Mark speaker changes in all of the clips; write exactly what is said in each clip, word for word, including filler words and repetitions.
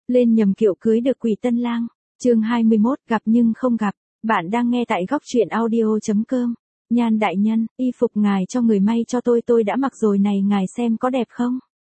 Speaker 1: Lên nhầm kiệu cưới được quỷ tân lang. Chương hai mươi mốt, gặp nhưng không gặp. Bạn đang nghe tại góc truyện audio.com. Nhan đại nhân, y phục ngài cho người may cho tôi tôi đã mặc rồi này, ngài xem có đẹp không?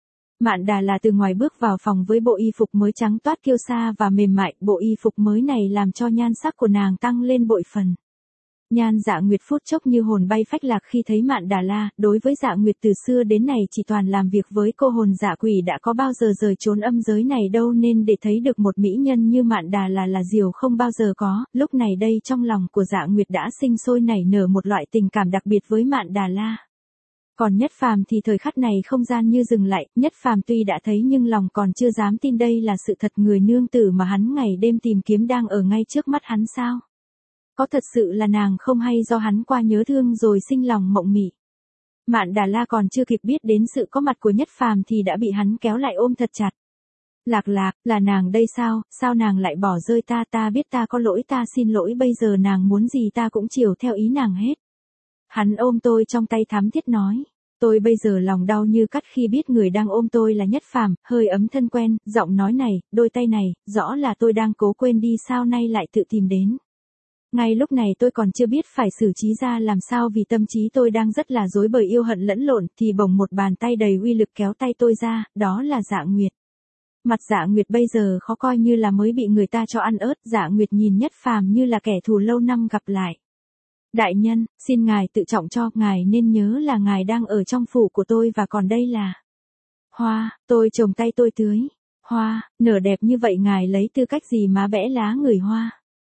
Speaker 1: Mạn Đà là từ ngoài bước vào phòng với bộ y phục mới trắng toát kiêu sa và mềm mại, bộ y phục mới này làm cho nhan sắc của nàng tăng lên bội phần. Nhan Dạ Nguyệt phút chốc như hồn bay phách lạc khi thấy Mạn Đà La, đối với Dạ Nguyệt từ xưa đến nay chỉ toàn làm việc với cô hồn dạ quỷ đã có bao giờ rời trốn âm giới này đâu, nên để thấy được một mỹ nhân như Mạn Đà là là điều không bao giờ có. Lúc này đây trong lòng của Dạ Nguyệt đã sinh sôi nảy nở một loại tình cảm đặc biệt với Mạn Đà La. Còn Nhất Phàm thì thời khắc này không gian như dừng lại, Nhất Phàm tuy đã thấy nhưng lòng còn chưa dám tin đây là sự thật, người nương tử mà hắn ngày đêm tìm kiếm đang ở ngay trước mắt hắn sao? Có thật sự là nàng không, hay do hắn qua nhớ thương rồi sinh lòng mộng mị? Mạn Đà La còn chưa kịp biết đến sự có mặt của Nhất Phàm thì đã bị hắn kéo lại ôm thật chặt. Lạc Lạc, là nàng đây sao, sao nàng lại bỏ rơi ta, ta biết ta có lỗi, ta xin lỗi, bây giờ nàng muốn gì ta cũng chiều theo ý nàng hết. Hắn ôm tôi trong tay thắm thiết nói. Tôi bây giờ lòng đau như cắt khi biết người đang ôm tôi là Nhất Phàm, hơi ấm thân quen, giọng nói này, đôi tay này, rõ là tôi đang cố quên đi, sao nay lại tự tìm đến. Ngay lúc này tôi còn chưa biết phải xử trí ra làm sao vì tâm trí tôi đang rất là rối bời yêu hận lẫn lộn, thì bỗng một bàn tay đầy uy lực kéo tay tôi ra, đó là Dạ Nguyệt. Mặt Dạ Nguyệt bây giờ khó coi như là mới bị người ta cho ăn ớt, Dạ Nguyệt nhìn Nhất Phàm như là kẻ thù lâu năm gặp lại. Đại nhân, xin ngài tự trọng cho, ngài nên nhớ là ngài đang ở trong phủ của tôi và còn đây là hoa, tôi trồng tay tôi tưới. Hoa, nở đẹp như vậy ngài lấy tư cách gì mà bẽ lá người hoa?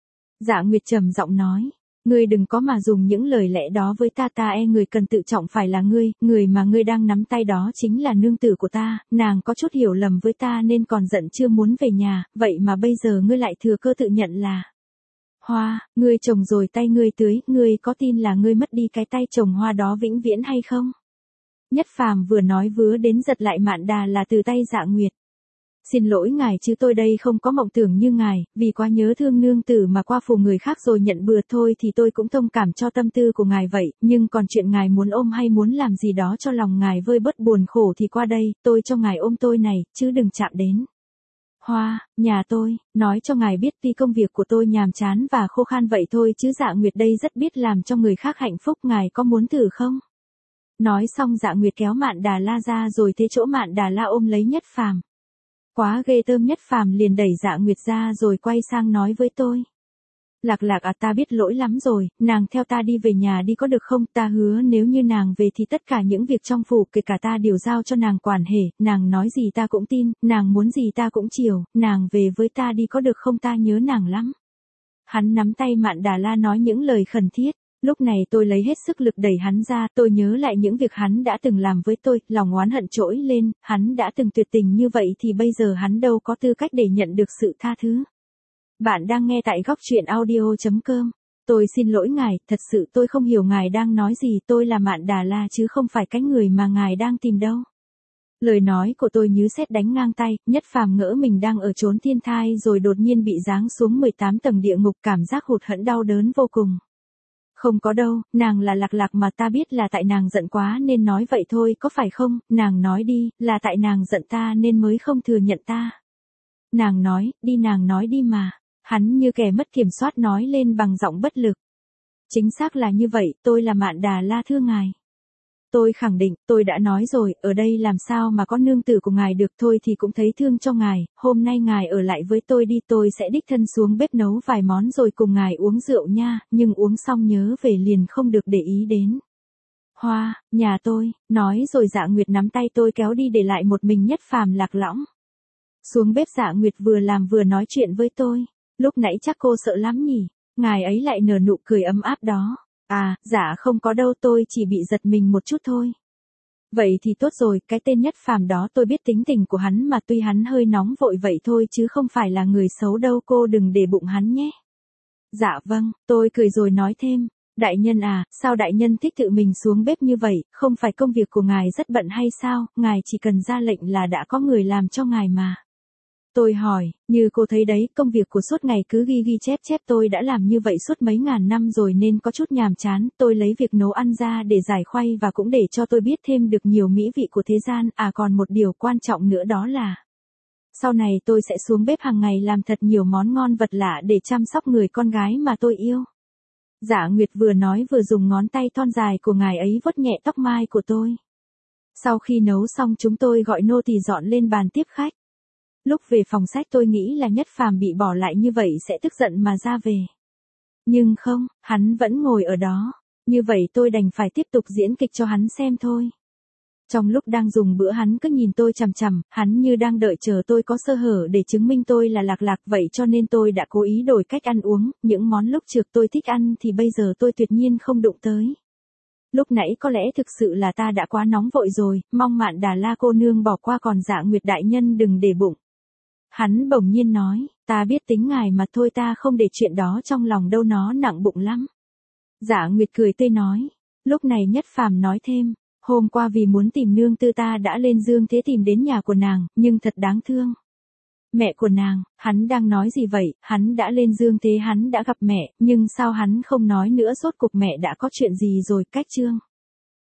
Speaker 1: Dạ Nguyệt trầm giọng nói, ngươi đừng có mà dùng những lời lẽ đó với ta, ta e người cần tự trọng phải là ngươi, người mà ngươi đang nắm tay đó chính là nương tử của ta, nàng có chút hiểu lầm với ta nên còn giận chưa muốn về nhà, vậy mà bây giờ ngươi lại thừa cơ tự nhận là hoa, ngươi trồng rồi tay ngươi tưới, ngươi có tin là ngươi mất đi cái tay trồng hoa đó vĩnh viễn hay không? Nhất Phàm vừa nói vừa đến giật lại Mạn Đà là từ tay Dạ Nguyệt. Xin lỗi ngài chứ tôi đây không có mộng tưởng như ngài, vì quá nhớ thương nương tử mà qua phủ người khác rồi nhận bừa thôi thì tôi cũng thông cảm cho tâm tư của ngài vậy, nhưng còn chuyện ngài muốn ôm hay muốn làm gì đó cho lòng ngài vơi bớt buồn khổ thì qua đây, tôi cho ngài ôm tôi này, chứ đừng chạm đến. Hoa, nhà tôi, nói cho ngài biết tuy công việc của tôi nhàm chán và khô khan vậy thôi chứ Dạ Nguyệt đây rất biết làm cho người khác hạnh phúc, ngài có muốn thử không? Nói xong Dạ Nguyệt kéo Mạn Đà La ra rồi thế chỗ Mạn Đà La ôm lấy Nhất Phàm. Quá ghê tởm, Nhất Phàm liền đẩy Dạ Nguyệt ra rồi quay sang nói với tôi. Lạc Lạc à, ta biết lỗi lắm rồi, nàng theo ta đi về nhà đi có được không, ta hứa nếu như nàng về thì tất cả những việc trong phủ kể cả ta đều giao cho nàng quản hề, nàng nói gì ta cũng tin, nàng muốn gì ta cũng chiều, nàng về với ta đi có được không, ta nhớ nàng lắm. Hắn nắm tay Mạn Đà La nói những lời khẩn thiết. Lúc này tôi lấy hết sức lực đẩy hắn ra, tôi nhớ lại những việc hắn đã từng làm với tôi, lòng oán hận trỗi lên, hắn đã từng tuyệt tình như vậy thì bây giờ hắn đâu có tư cách để nhận được sự tha thứ. Bạn đang nghe tại góc truyện audio.com. Tôi xin lỗi ngài, thật sự tôi không hiểu ngài đang nói gì, tôi là Mạn Đà La chứ không phải cái người mà ngài đang tìm đâu. Lời nói của tôi như sét đánh ngang tay, Nhất Phàm ngỡ mình đang ở chốn thiên thai rồi đột nhiên bị giáng xuống mười tám tầng địa ngục, cảm giác hụt hẫng đau đớn vô cùng. Không có đâu, nàng là Lạc Lạc mà, ta biết là tại nàng giận quá nên nói vậy thôi, có phải không, nàng nói đi, là tại nàng giận ta nên mới không thừa nhận ta. Nàng nói, đi nàng nói đi mà, hắn như kẻ mất kiểm soát nói lên bằng giọng bất lực. Chính xác là như vậy, tôi là Mạn Đà La thưa ngài. Tôi khẳng định, tôi đã nói rồi, ở đây làm sao mà có nương tử của ngài được, thôi thì cũng thấy thương cho ngài, hôm nay ngài ở lại với tôi đi, tôi sẽ đích thân xuống bếp nấu vài món rồi cùng ngài uống rượu nha, nhưng uống xong nhớ về liền không được để ý đến. Hoa, nhà tôi, nói rồi Dạ Nguyệt nắm tay tôi kéo đi để lại một mình Nhất Phàm lạc lõng. Xuống bếp Dạ Nguyệt vừa làm vừa nói chuyện với tôi, lúc nãy chắc cô sợ lắm nhỉ, ngài ấy lại nở nụ cười ấm áp đó. À, dạ không có đâu, tôi chỉ bị giật mình một chút thôi. Vậy thì tốt rồi, cái tên Nhất Phàm đó tôi biết tính tình của hắn mà, tuy hắn hơi nóng vội vậy thôi chứ không phải là người xấu đâu, cô đừng để bụng hắn nhé. Dạ vâng, tôi cười rồi nói thêm, đại nhân à, sao đại nhân thích tự mình xuống bếp như vậy, không phải công việc của ngài rất bận hay sao, ngài chỉ cần ra lệnh là đã có người làm cho ngài mà. Tôi hỏi, như cô thấy đấy, công việc của suốt ngày cứ ghi ghi chép chép tôi đã làm như vậy suốt mấy ngàn năm rồi nên có chút nhàm chán, tôi lấy việc nấu ăn ra để giải khuây và cũng để cho tôi biết thêm được nhiều mỹ vị của thế gian, à còn một điều quan trọng nữa đó là Sau này tôi sẽ xuống bếp hàng ngày làm thật nhiều món ngon vật lạ để chăm sóc người con gái mà tôi yêu. Dạ Nguyệt vừa nói vừa dùng ngón tay thon dài của ngài ấy vuốt nhẹ tóc mai của tôi. Sau khi nấu xong chúng tôi gọi nô tỳ dọn lên bàn tiếp khách. Lúc về phòng sách tôi nghĩ là Nhất Phàm bị bỏ lại như vậy sẽ tức giận mà ra về. Nhưng không, hắn vẫn ngồi ở đó. Như vậy tôi đành phải tiếp tục diễn kịch cho hắn xem thôi. Trong lúc đang dùng bữa hắn cứ nhìn tôi chằm chằm, hắn như đang đợi chờ tôi có sơ hở để chứng minh tôi là Lạc Lạc, vậy cho nên tôi đã cố ý đổi cách ăn uống, những món lúc trước tôi thích ăn thì bây giờ tôi tuyệt nhiên không đụng tới. Lúc nãy có lẽ thực sự là ta đã quá nóng vội rồi, mong Mạn Đà La cô nương bỏ qua, còn Dạ Nguyệt đại nhân đừng để bụng. Hắn bỗng nhiên nói, ta biết tính ngài mà thôi, ta không để chuyện đó trong lòng đâu, nó nặng bụng lắm. Dạ Nguyệt cười tươi nói. Lúc này Nhất Phàm nói thêm, hôm qua vì muốn tìm nương tư ta đã lên Dương Thế tìm đến nhà của nàng, nhưng thật đáng thương. Mẹ của nàng, hắn đang nói gì vậy, hắn đã lên Dương Thế, hắn đã gặp mẹ, nhưng sao hắn không nói nữa, rốt cuộc mẹ đã có chuyện gì rồi, cách chương.